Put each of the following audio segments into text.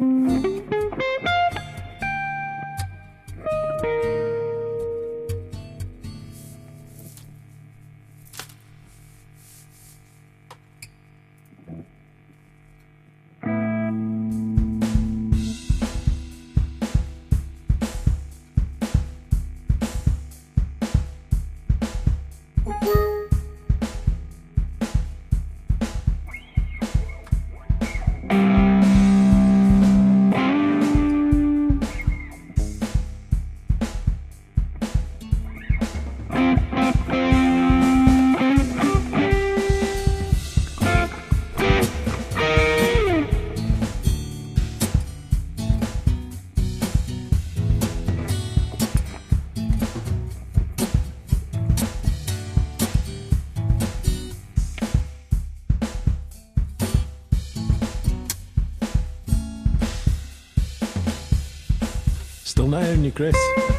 Still not hearing you, Chris.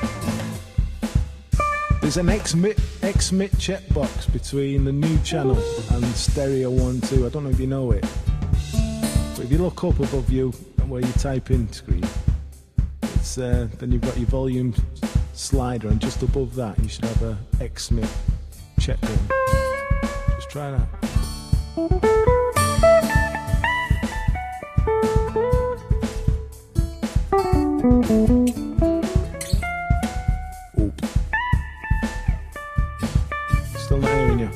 There's an XMIT checkbox between the new channel and Stereo 1 2. I don't know if you know it. But if you look up above you where you type in screen, it's then you've got your volume slider, and just above that you should have a XMIT check button. Just try that. Still not hearing you.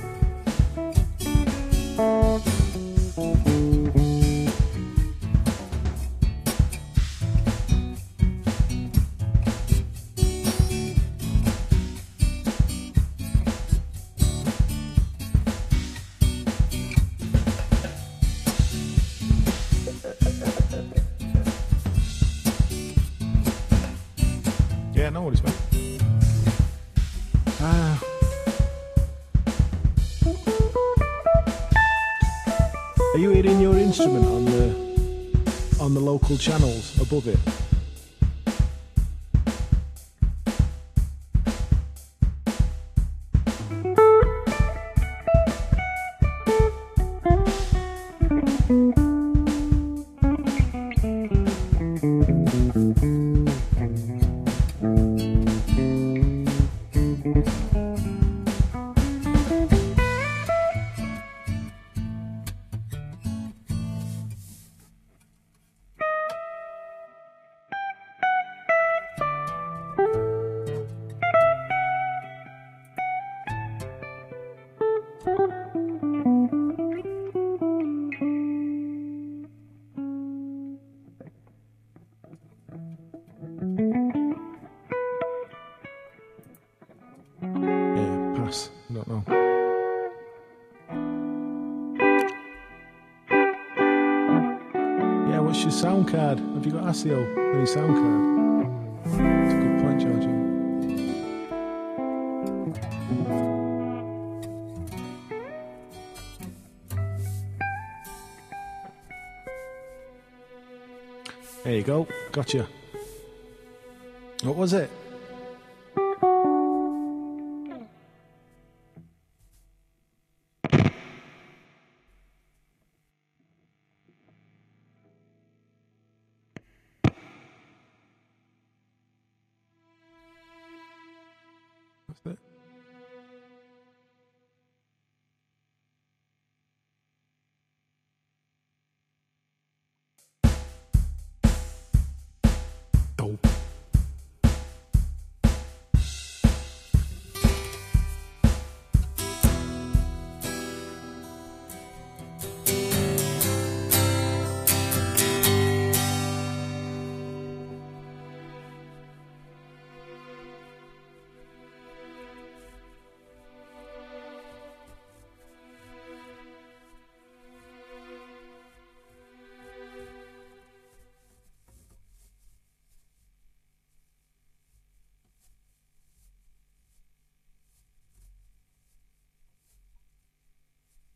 Yeah, I know what it's about. Are you hearing your instrument on the local channels above it? Yeah, pass. I don't know. Yeah, what's your sound card? Have you got ASIO on your sound card? It's a good point, Georgie. There you go. Gotcha. What was it?